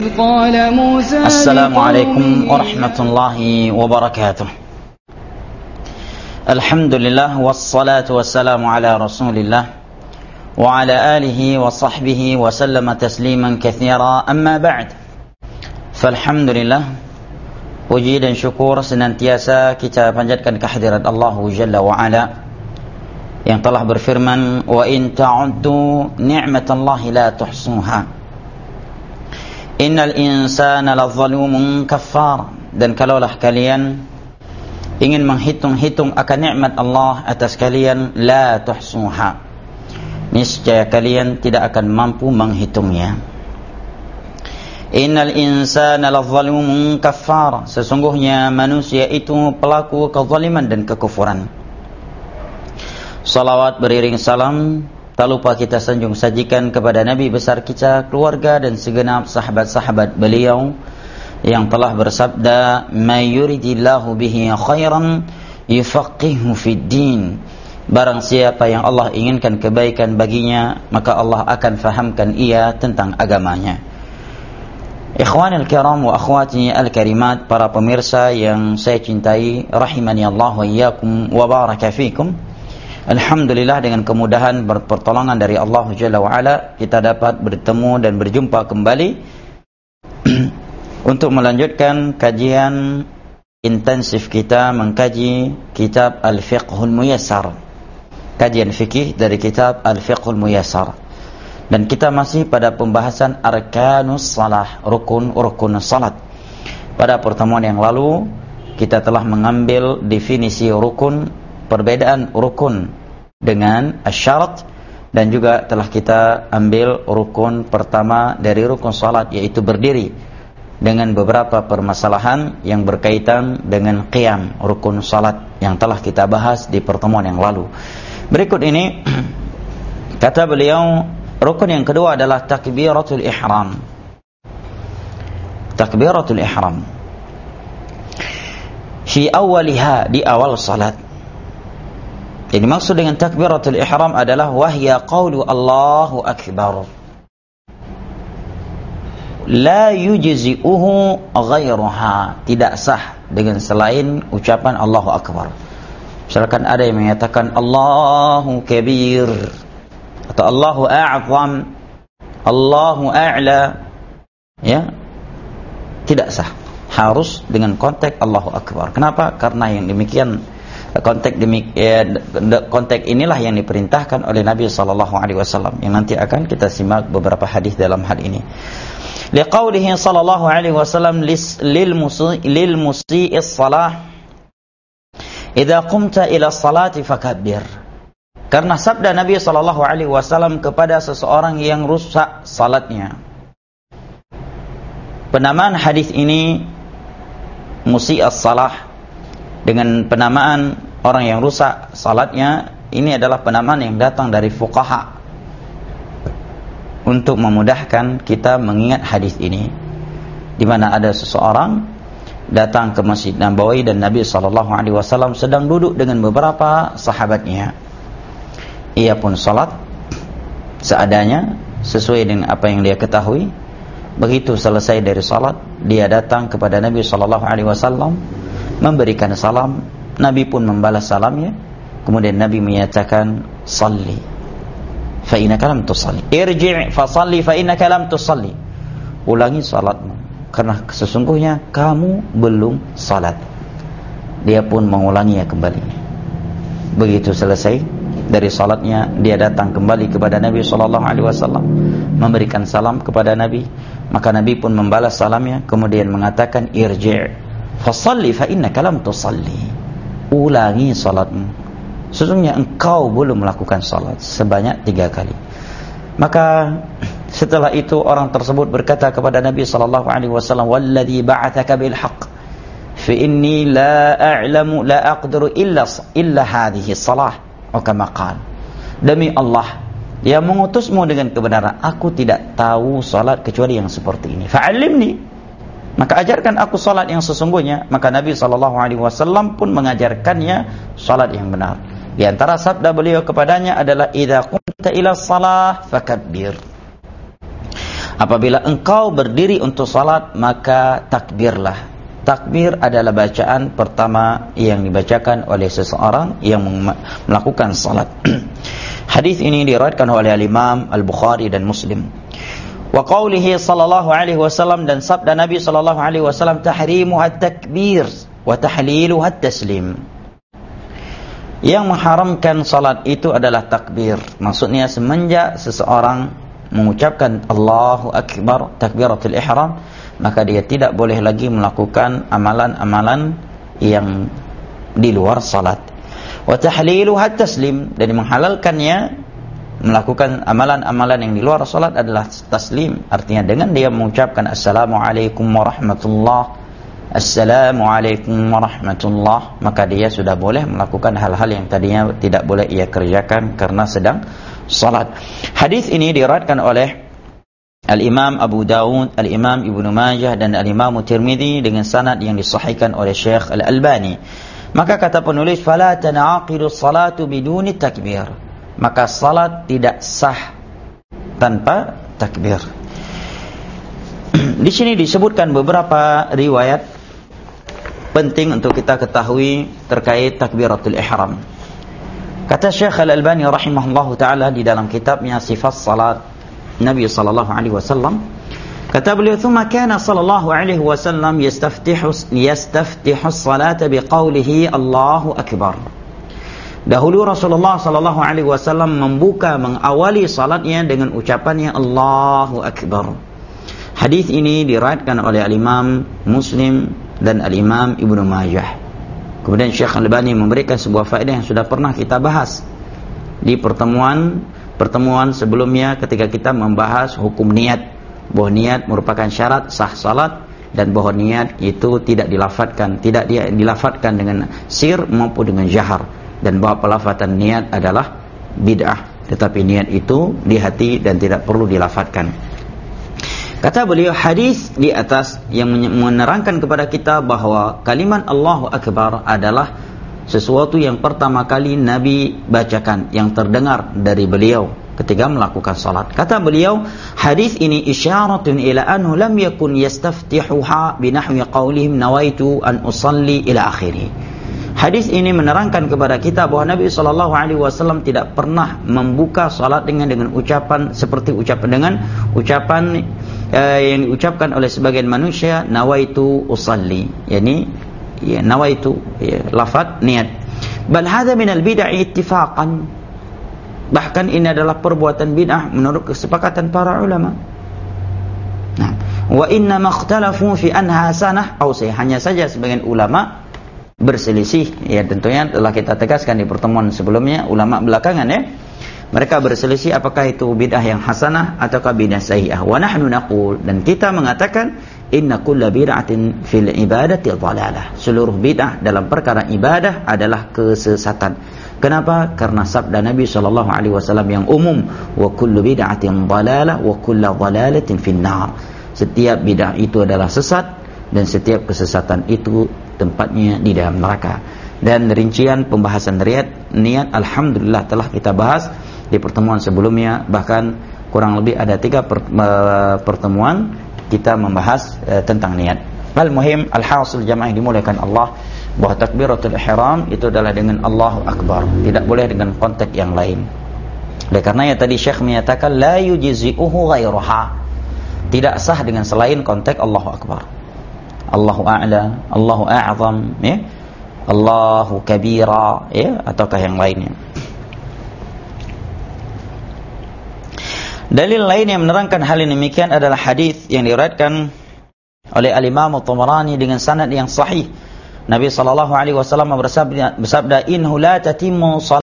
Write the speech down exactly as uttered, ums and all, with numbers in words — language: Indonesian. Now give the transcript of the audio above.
Assalamualaikum warahmatullahi wabarakatuh. Alhamdulillah wassalatu wassalamu ala Rasulillah wa ala alihi wa sahbihi wa sallama tasliman katsira, amma ba'd. Falhamdulillah, puji dan syukur senantiasa kita panjatkan kehadirat Allah Jalla wa Ala yang telah berfirman, wa in ta'uddu ni'matallahi la tuhsuha. Innal insana lazalumun kafar. Dan kalaulah kalian ingin menghitung-hitung akan nikmat Allah atas kalian, la tuhsuha, niscaya kalian tidak akan mampu menghitungnya. Innal insana lazalumun kafar. Sesungguhnya manusia itu pelaku kezaliman dan kekufuran. Salawat beriring salam tak lupa kita sanjung sajikan kepada Nabi besar kita, keluarga dan segenap sahabat-sahabat beliau yang telah bersabda, "May yuridillahu bihi khairan yufaqihu fid din." Barang siapa yang Allah inginkan kebaikan baginya, maka Allah akan fahamkan ia tentang agamanya. Ikhwanil kiram wa akhwati al-karimat, para pemirsa yang saya cintai, rahimani Allah wa iyyakum wa baraka fikum. Alhamdulillah, dengan kemudahan pertolongan dari Allah Jalla wa'ala, kita dapat bertemu dan berjumpa kembali untuk melanjutkan kajian intensif kita mengkaji kitab Al-Fiqhul Muyassar, kajian fikih dari kitab Al-Fiqhul Muyassar. Dan kita masih pada pembahasan Arkanus Salah, rukun-rukun salat. Pada pertemuan yang lalu kita telah mengambil definisi rukun, perbedaan rukun dengan asyarat, dan juga telah kita ambil rukun pertama dari rukun salat, yaitu berdiri, dengan beberapa permasalahan yang berkaitan dengan qiyam, rukun salat yang telah kita bahas di pertemuan yang lalu. Berikut ini kata beliau, rukun yang kedua adalah takbiratul ihram. Takbiratul ihram fi awwaliha, di awal salat. Jadi maksud dengan takbiratul ihram adalah wahya qawlu Allahu Akbar, la yujzi'uhu ghairuha, tidak sah dengan selain ucapan Allahu Akbar. Misalkan ada yang menyatakan Allahu Kabir atau Allahu A'zam, Allahu A'la, ya, tidak sah, harus dengan konteks Allahu Akbar. Kenapa? Karena yang demikian, konteks demik, eh, konteks inilah yang diperintahkan oleh Nabi sallallahu alaihi wasallam, yang nanti akan kita simak beberapa hadis dalam hal ini. Liqaulihi sallallahu alaihi wasallam lil musi lil musii'is salah idza qumta ila salati fakabbir. Karena sabda Nabi sallallahu alaihi wasallam kepada seseorang yang rusak salatnya. Penamaan hadis ini musii'is salah dengan penamaan orang yang rusak salatnya, ini adalah penamaan yang datang dari fuqaha untuk memudahkan kita mengingat hadis ini, di mana ada seseorang datang ke Masjid Nabawi dan Nabi sallallahu alaihi wasallam sedang duduk dengan beberapa sahabatnya. Ia pun salat seadanya sesuai dengan apa yang dia ketahui. Begitu selesai dari salat, dia datang kepada Nabi sallallahu alaihi wasallam memberikan salam. Nabi pun membalas salamnya. Kemudian Nabi menyatakan, salli fa innaka lam tusalli, irji' fa salli fa innaka lam tusalli, ulangi salatmu karena sesungguhnya kamu belum salat. Dia pun mengulanginya kembali. Begitu selesai dari salatnya, dia datang kembali kepada Nabi sallallahu alaihi wasallam memberikan salam kepada Nabi. Maka Nabi pun membalas salamnya, kemudian mengatakan, irji' fasalli fa innaka lam tusalli, ulangi salatmu, sesungguhnya engkau belum melakukan salat, sebanyak tiga kali. Maka setelah itu orang tersebut berkata kepada Nabi sallallahu alaihi wasallam, walladzi ba'atsaka bil haqq fa inni la a'lamu la aqdiru illa illa hadhihi salah, atau kama qala, demi Allah yang mengutusmu dengan kebenaran, aku tidak tahu salat kecuali yang seperti ini, fa'allimni, maka ajarkan aku salat yang sesungguhnya. Maka Nabi sallallahu alaihi wasallam pun mengajarkannya salat yang benar. Di antara sabda beliau kepadanya adalah idza qumta ila shalah fakabbir. Apabila engkau berdiri untuk salat, maka takbirlah. Takbir adalah bacaan pertama yang dibacakan oleh seseorang yang melakukan salat. Hadis ini diriwayatkan oleh Imam Al-Bukhari dan Muslim. Wa qaulihi sallallahu alaihi wasallam, dan sabda Nabi sallallahu alaihi wasallam, tahrimu at-takbir wa tahlilu at-taslim. Yang mengharamkan salat itu adalah takbir. Maksudnya semenjak seseorang mengucapkan Allahu Akbar, takbiratul ihram, maka dia tidak boleh lagi melakukan amalan-amalan yang di luar salat. Wa tahlilu at-taslim, dan menghalalkannya melakukan amalan-amalan yang di luar salat adalah taslim. Artinya dengan dia mengucapkan Assalamualaikum warahmatullah, Assalamualaikum warahmatullah, maka dia sudah boleh melakukan hal-hal yang tadinya tidak boleh ia kerjakan karena sedang salat. Hadis ini diriwayatkan oleh Al-Imam Abu Dawud, Al-Imam Ibnu Majah dan Al-Imam Tirmidzi dengan sanad yang disahihkan oleh Syekh Al-Albani. Maka kata penulis, fala tanaqidu salatu biduni takbir, maka salat tidak sah tanpa takbir. Di sini disebutkan beberapa riwayat penting untuk kita ketahui terkait takbiratul ihram. Kata Syekh Al-Albani rahimahullahu taala di dalam kitabnya Sifat Salat Nabi sallallahu alaihi wasallam, kata beliau, "Tsumma kana sallallahu alaihi wasallam yastaftihu yastaftihu as-salata biqaulihi Allahu akbar." Dahulu Rasulullah sallallahu alaihi wasallam membuka mengawali salatnya dengan ucapannya Allahu akbar. Hadis ini diriwayatkan oleh Al-Imam Muslim dan Al-Imam Ibnu Majah. Kemudian Syekh Al-Albani memberikan sebuah faedah yang sudah pernah kita bahas di pertemuan pertemuan sebelumnya ketika kita membahas hukum niat, bahwa niat merupakan syarat sah salat, dan bahwa niat itu tidak dilafadzkan, tidak dia dilafadzkan dengan sir maupun dengan jahar, dan bahwa pelafatan niat adalah bid'ah, tetapi niat itu di hati dan tidak perlu dilafadzkan. Kata beliau, hadis di atas yang menerangkan kepada kita bahwa kalimat Allahu Akbar adalah sesuatu yang pertama kali Nabi bacakan, yang terdengar dari beliau ketika melakukan salat. Kata beliau, hadis ini isyaratun ila anhu lam yakun yastaftihuha binahwi qaulihim nawaitu an usalli ila akhirih. Hadis ini menerangkan kepada kita bahwa Nabi sallallahu alaihi wasallam tidak pernah membuka salat dengan dengan ucapan seperti ucapan dengan ucapan eh, yang diucapkan oleh sebagian manusia, nawaitu usalli, yakni ya nawaitu, ya, lafaz niat. Bal hadza min al-bid'ah ittifaqan, bahkan ini adalah perbuatan bid'ah menurut kesepakatan para ulama. Nah, wa inna makhtalafu fi anha sanah aw sahih, hanya saja sebagian ulama berselisih, ya tentunya telah kita tegaskan di pertemuan sebelumnya, ulama belakangan ya, mereka berselisih apakah itu bid'ah yang hasanah ataukah bid'ah sahihah. Wa nahnu naqul, dan kita mengatakan inna kulla bid'atin fil ibadati dhalalah, seluruh bid'ah dalam perkara ibadah adalah kesesatan. Kenapa? Karena sabda Nabi sallallahu alaihi wasallam yang umum, wa kullu bid'atin dhalalah wa kullu dhalalatin finnar, setiap bid'ah itu adalah sesat dan setiap kesesatan itu tempatnya di dalam neraka. Dan rincian pembahasan niat niat alhamdulillah telah kita bahas di pertemuan sebelumnya, bahkan kurang lebih ada tiga pertemuan kita membahas uh, tentang niat. Al-muhim, al-hasil jamaah dimuliakan Allah, bahwa takbiratul ihram itu adalah dengan Allahu Akbar, tidak boleh dengan konteks yang lain. Oleh karenanya tadi Syekh menyatakan la yujzi'uhu ghairuha, tidak sah dengan selain konteks Allahu Akbar. Allahu a'la, Allahu a'zam, ya, Allahu kabira, ya, ataukah yang lainnya. Dalil lain yang menerangkan hal ini demikian adalah hadis yang diriwayatkan oleh Al-Imam At-Tabarani dengan sanad yang sahih. Nabi sallallahu alaihi wasallam bersabda, bersabda innahu la tatimmu